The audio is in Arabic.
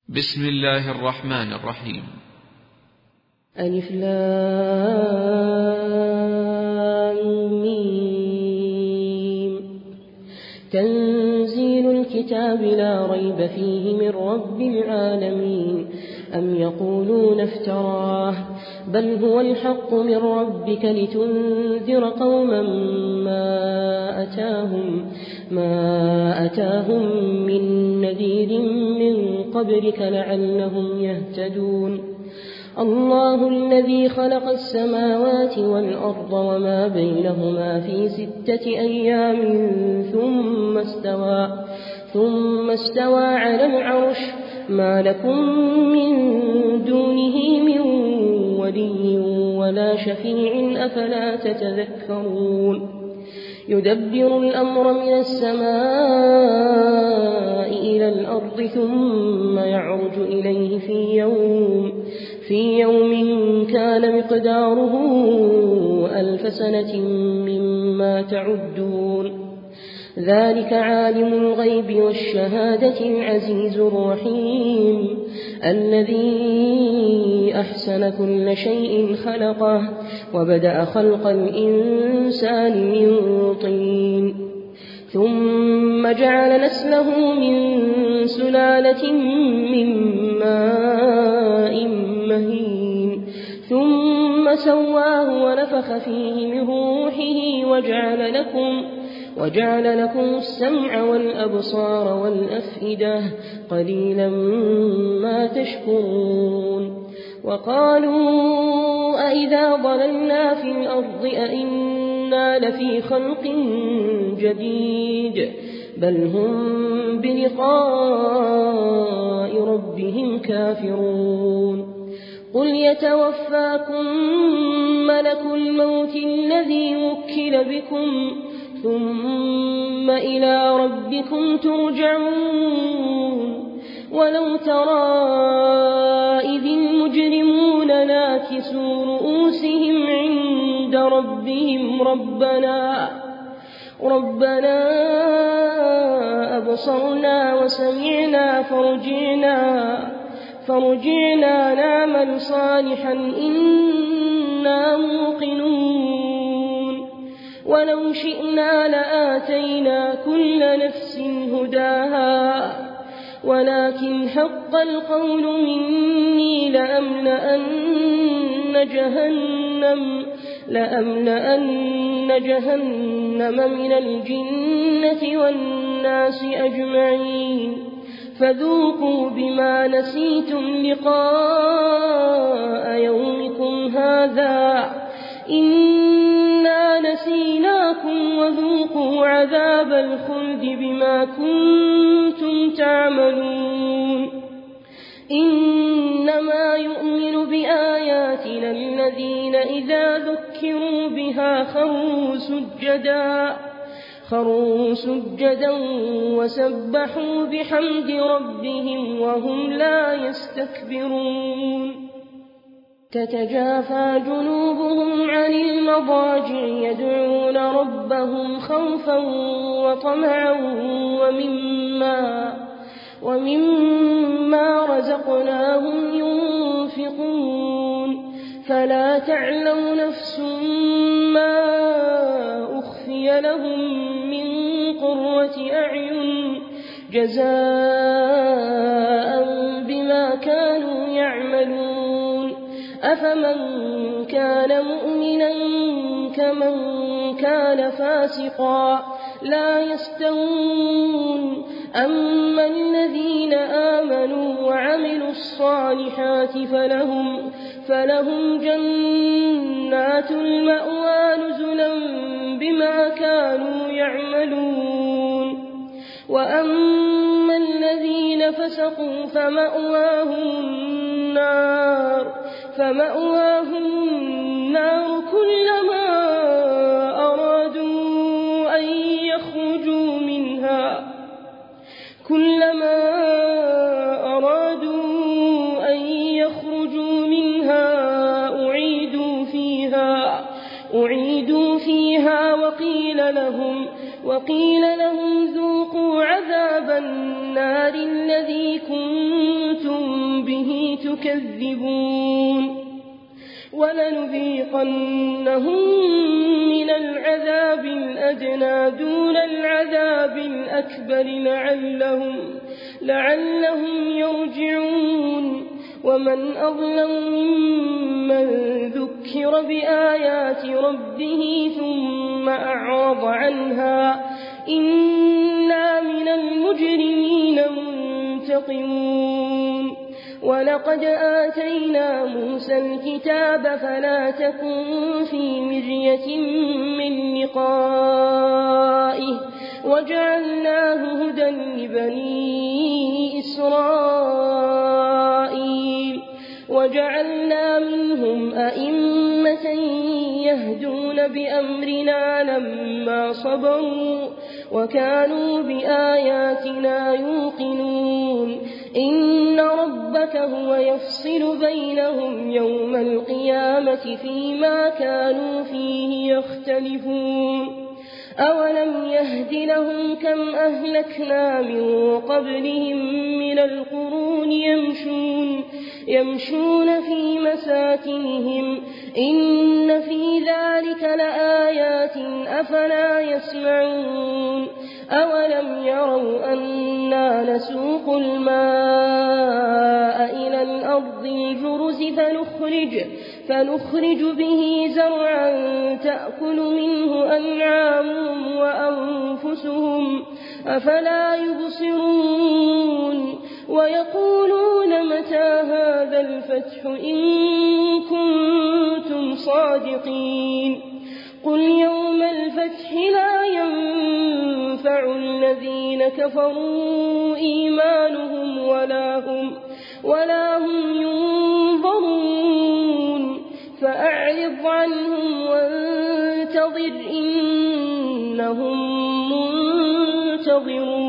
بسم الله الرحمن الرحيم. ألف لام ميم. تنزيل الكتاب لا ريب فيه من رب العالمين. أم يقولون افتراه بل هو الحق من ربك لتنذر قوما ما أتاهم من نذير من قبلك لعلهم يهتدون. الله الذي خلق السماوات والأرض وما بينهما في 6 أيام ثم استوى على العرش. ما لكم من دونه من ولي ولا شفيع أفلا تتذكرون. يدبر الأمر من السماء إلى الأرض ثم يعرج إليه في يوم كان مقداره 1000 سنة مما تعدون. ذلك عالم الغيب والشهادة العزيز الرحيم الذي أحسن كل شيء خلقه وبدأ خلق الإنسان من طين ثم جعل نسله من سلالة من ماء مهين ثم سواه ونفخ فيه من روحه وجعل لكم السمع والأبصار والأفئدة قليلا ما تشكرون. وقالوا أئذا ضللنا في الأرض أئنا لفي خلق جديد بل هم بلقاء ربهم كافرون. قل يتوفاكم ملك الموت الذي وكل بكم ثم إلى ربكم ترجعون. ولو ترى إذ المجرمون ناكسوا رؤوسهم عند ربهم ربنا أبصرنا وسمعنا فرجعنا نعمل صالحا إنا موقنون. ولو شئنا لآتينا كل نفس هداها ولكن حق القول مني لأملأن جهنم من الجنة والناس أجمعين. فذوقوا بما نسيتم لقاء يومكم هذا إنا نسيناكم وذوقوا عذاب الخلد بما كنتم تعملون. إنما يؤمن بآياتنا الذين إذا ذكروا بها خروا سجدا وسبحوا بحمد ربهم وهم لا يستكبرون. تتجافى جنوبهم عن المضاجع يدعون ربهم خوفا وطمعا ومما رزقناهم ينفقون. فلا تعلم نفس ما أخفي لهم من قرة أعين جزاء بما كانوا يعملون. أفمن كان مؤمنا كمن كان فاسقا لا يستوون. أما الذين آمنوا وعملوا الصالحات فلهم جنات المأوى نزلا بما كانوا يعملون. وأما الذين فسقوا فمأواهم النار كلما أرادوا أن يخرجوا منها أعيدوا فيها وقيل لهم ذوقوا عذاب النار الذي كنتم به تكذبون ولنذيقنهم من العذاب الأدنى دون العذاب الأكبر لعلهم يرجعون ومن أظلم ممن ذكر بآيات ربه ثم أعرض عنها إنا من المجرمين منتقمون ولقد آتينا موسى الكتاب فلا تكن في مرية من لقائه وجعلناه هدى لبني إسرائيل وجعلنا منهم أئمة يهدون بأمرنا لما صبروا وكانوا بآياتنا يوقنون إن ربك هو يفصل بينهم يوم القيامة فيما كانوا فيه يختلفون أولم يهد لهم كم أهلكنا من قبلهم من القرون يمشون في مساكنهم إن في ذلك لآيات أفلا يسمعون أولم يروا أنا نسوق الماء إلى الأرض الجرز فنخرج به زرعا تأكل منه أنعامهم وأنفسهم أفلا يبصرون ويقولون متى هذا الفتح إن كنتم صادقين قل يوم الفتح لا ينفع الذين كفروا إيمانهم ولا هم ينظرون فأعرض عنهم وانتظر إنهم منتظرون